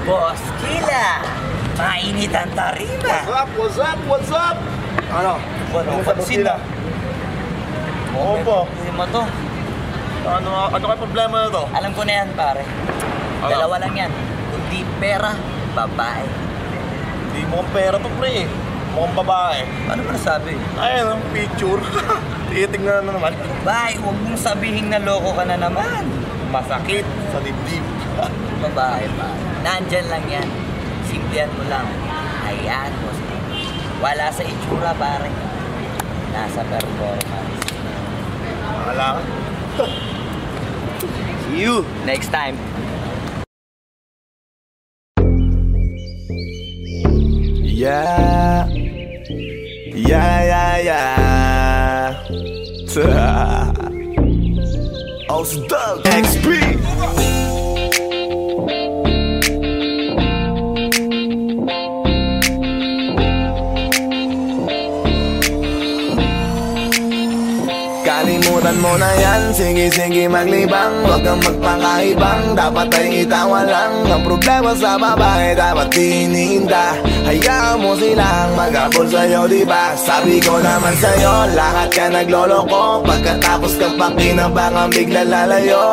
Boss Kila, mainit ang tarima. What's up? What's up? Ano? Ano pansin na? Oo po. Hindi mo to. Ano kayo problema na to? Alam ko na yan, pare. Dalawa lang yan. Kundi pera, babae. Hindi mo pera to, pre. Mukhang babae. Ano ba nasabi? Ayun, ang picture. Titingnan na naman. Babae, huwag mong sabihin na loko ka na naman. Masakit sa dibdib. Babae pa. Nandyan lang yan. Simplihan mo lang. Ayan mo. Wala sa itsura, pare. Nasa performance. Wala ka. See you next time. Yeah. Ausdog XP. Kalimutan mo na yan, sige maglibang. Huwag kang magpakaibang, dapat ay itawa lang. Ang problema sa babae, dapat tinihinda. Hayaan mo silang mag-abol sa'yo, diba? Sabi ko naman sa'yo, lahat ka nagloloko. Pagkatapos kang pakinabangan, bigla lalayo.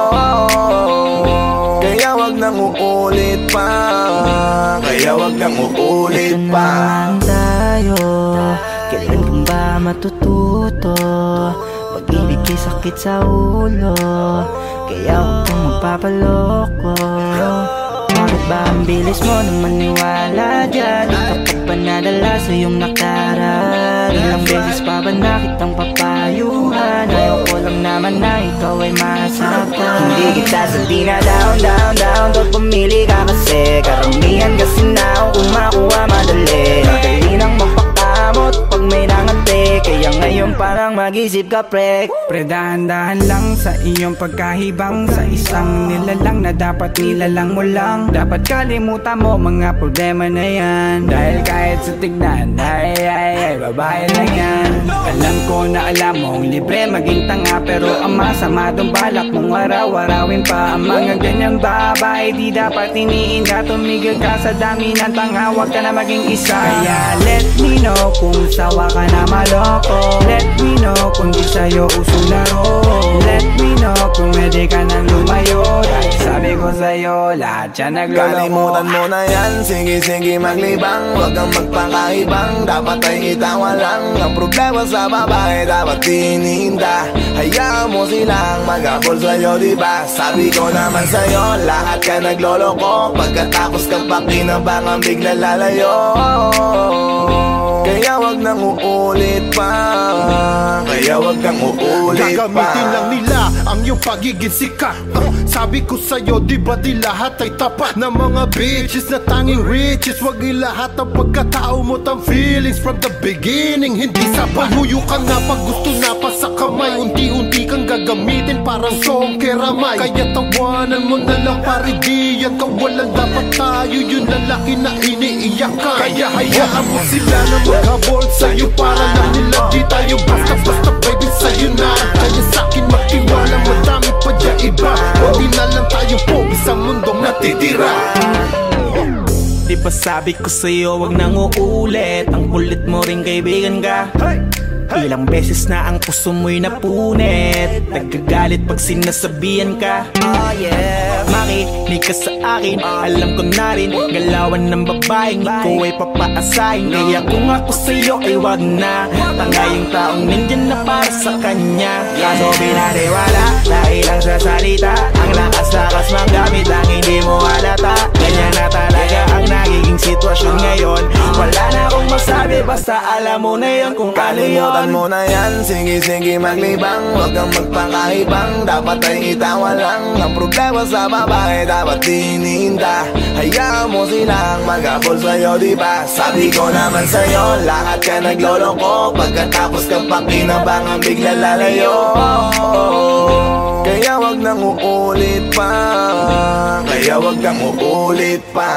Kaya wag nang uulit pa. Kaya wag nang uulit pa. Tayo, kailan kang ba matututo? Pag-ibig ay sakit sa ulo, kaya huwag kang magpapaloko. Bakit ba ang bilis mo na maniwala dyan? Kapag ba nadala sa iyong nakaraan? Ilang beses pa ba nakitang papayuhan? Ayaw ko lang naman na ikaw ay masaktan. Hindi kita sabi na down Pag pumili ka kasi karamihan kasi na kung makuha madali. Madali nang mapakamot pag may nangante. Kaya ngayon parang mag-isip ka pre. Pre, dahan-dahan lang sa iyong pagkahibang. Sa isang nilalang na dapat nilalang mo lang. Dapat kalimutan mo mga problema na yan. Dahil kahit sa tignan, ay, babae lang yan. Alam ko na alam mong libre maging tanga, pero ang masama dong balak mong araw-arawin pa. Ang mga ganyang babae di dapat iniinda. Tumigil ka sa dami ng tanga, huwag ka na maging isa. Kaya let me know kung sawa ka na maloko. Let me know kung di sa'yo uso laro. Let me know kung pwede ka nang lumayo. Dahil sabi ko sa'yo, lahat yan nagloloko. Kalimutan mo na yan, sige maglibang. Huwag kang magpakaibang, dapat ay itawa lang. Ang problema sa babae, dapat tinihinda. Hayaan mo silang mag-abol sa'yo, diba? Sabi ko naman sa'yo, lahat ka nagloloko. Pagkatapos kang pakinabangan, bigla lalayo. Kaya wag nang uulit pa. Kaya wag kang uulit pa. Gagamitin lang nila ang iyong pagiging sikat. Sabi ko sa'yo, di ba di lahat ay tapat na mga bitches na tanging riches. Wag ilahat ang pagkatao mo tang feelings from the beginning. Hindi sapat, huyo ka na pag gusto na pa sa kamay. Unti-unti kang gagamitin parang song keramay. Kaya tawanan mo na lang pare, di yan kawalan. Dapat tayo yung lalaki na iniiyakan. Kaya hayaan mo sila na maghabol sa'yo para lang nila di tayo basta-basta baby sa'yo na. Kaya sa'kin magtiwala, madami pa dyan iba. Hindi na lang tayo po isang mundong natitira. Di ba sabi ko sa'yo, wag nang uulit. Ang kulit mo rin kaibigan ka. Ilang beses na ang puso mo'y napunit. Nagkagalit pag sinasabihan ka. Oh yeah. Makinig ka sa akin, alam ko na rin galawan ng babaeng ikaw ay papaasahin. Kaya kung ako sa'yo ay wag na. Tangayang taong nandyan na para sa kanya. Kaso binariwala dahil lang sa salita. Ang lakas-lakas mang gamit lang hindi mo halata. Ganyan na talaga ang nagiging sitwasyon ngayon. Wala na akong masabi, basta alam mo na yun kung ano yun. Kalimutan mo na yan, sige maglibang. Huwag kang magpakaibang, dapat ay itawa lang. Ang problema sa babae, dapat tinihinda. Hayaan mo silang mag-abol sa'yo, diba? Sabi ko naman sa'yo, lahat ka nagloloko. Pagkatapos kang pakinabangan, bigla lalayo. Kaya wag nang uulit pa. Kaya wag kang uulit pa.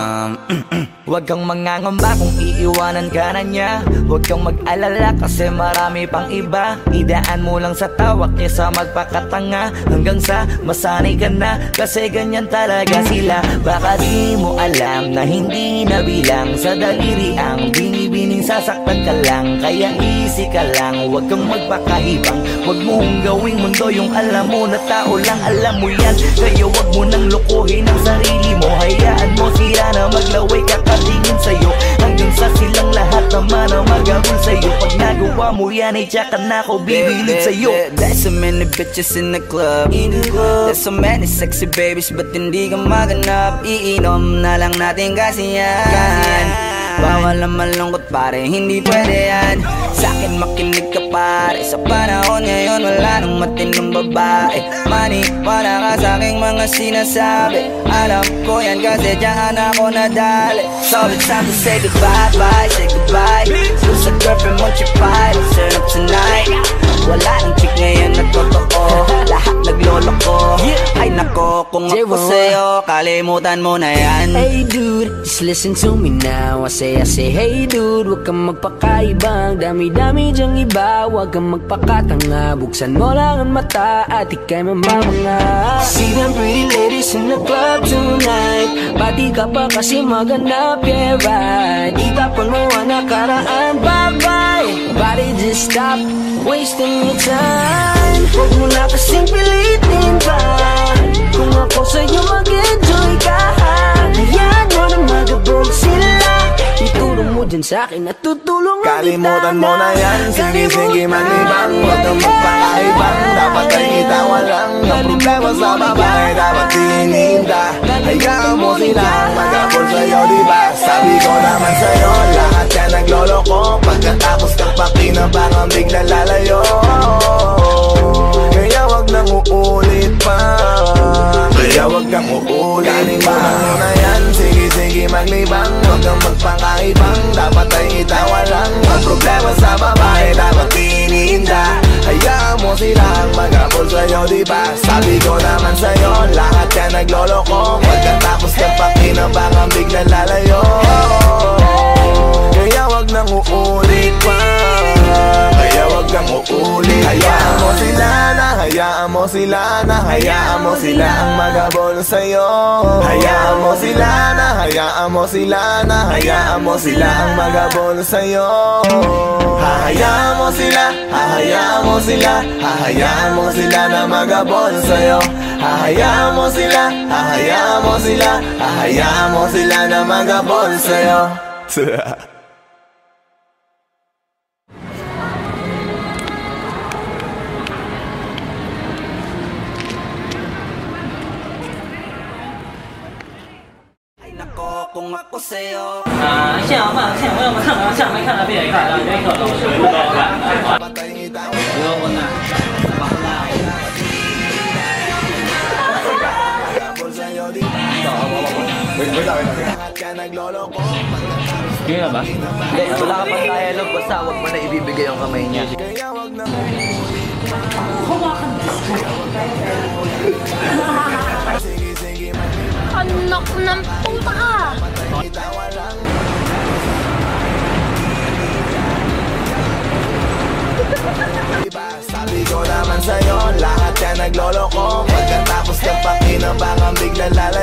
Huwag kang mangangamba kung iiwanan ka na niya. Huwag kang mag-alala kasi marami pang iba. Idaan mo lang sa tawa kesa magpakatanga, hanggang sa masanay ka na, kasi ganyan talaga sila. Baka di mo alam na hindi nabilang sa daliri ang binibining sasaktan ka lang. Kaya easy ka lang, huwag kang magpakaibang. Huwag mong gawing mundo yung alam mo na tao lang alam mo yan. Kaya huwag mo nang lokohin ang sarili mo. Hayaan mo sila na maglaway kakatingin sa'yo, hanggang sa silang lahat naman ang magabol sa'yo. Pag nagawa mo yan ay tsaka na ako bibilid sa'yo. There's so many bitches in the club. There's so many sexy babies, but hindi ka maganap. Iinom na lang natin kasi yan. Bawal na malungkot pare, hindi pwede yan. Sa'kin makinig ka pare, sa panahon ngayon wala nang matinong babae. Maniwala ka sa'king mga sinasabi, alam ko yan kasi diyan ako nadali. So it's time to say goodbye, bye, say goodbye. Kung sa girlfriend mo chipay, let's turn up tonight. Wala nang chick ngayon na totoo, lahat naglolo ko. Ay nako, kung ako sa'yo, kalimutan mo na yan. Hey dude, just listen to me now. I say hey dude, huwag kang magpakaibang. Dami-dami dyang iba, huwag kang magpakatanga. Buksan mo lang ang mata at ikay mamamanga. See them pretty ladies in the club tonight. Pati ka pa kasi maganap, yeah right. Itapon mo ang nakaraan, bye-bye. Body just stop wasting your time. Huwag mo na kasing pilitin pa. Kung ako sa'yo mag-enjoy ka, hayaan mo na magabog sila. Ituro mo dyan sa'kin at tutulungan kita. Kalimutan mo na yan, sige maglibang. Huwag kang magpakaibang, dapat ay itawa lang. Ang problema sa babae, dapat tininda. Hayaan mo silang magabol sa'yo, diba? Sabi ko naman sa'yo, lahat yan nagloloko. Pagkatapos kang pakinabangan, bigla lalayo. Kaya wag nang uulit pa. Kaya wag kang uulit. Kalimutan mo na yan, sige maglibang. Huwag kang magpakaibang, dapat ay itawa lang. Ang problema sa babae, dapat tininda. Hayaan mo silang magabol sa'yo, diba? Sabi ko naman sa'yo, lahat yan nagloloko. Pagkatapos kang pakinabangan, bigla lalayo. Kaya wag nang uulit pa. Kaya wag kang uulit. Hayaan mo sila na, hayaan mo sila na, hayaan mo sila ang magabol sa'yo. Hayaan mo sila na, hayaan mo sila na, hayaan mo sila ang magabol sa'yo. Hahayaan mo sila, hahayaan mo sila, hahayaan mo sila na magabol sa'yo. Hahayaan mo sila, hahayaan mo sila, hahayaan mo sila na magabol sa'yo. Kung ako sa'yo, 现在慢，现在我们看了，下面看了别看了，别看了，不高看。不要问了。Sige na ba? Hindi, wala ka pang dialogue, basta huwag mo na ibibigay yung kamay niya. Anak ng puta ka! Sabi ko naman sa'yo, lahat yan nagloloko. Pagkatapos kang pakinabangan, bigla lalayo.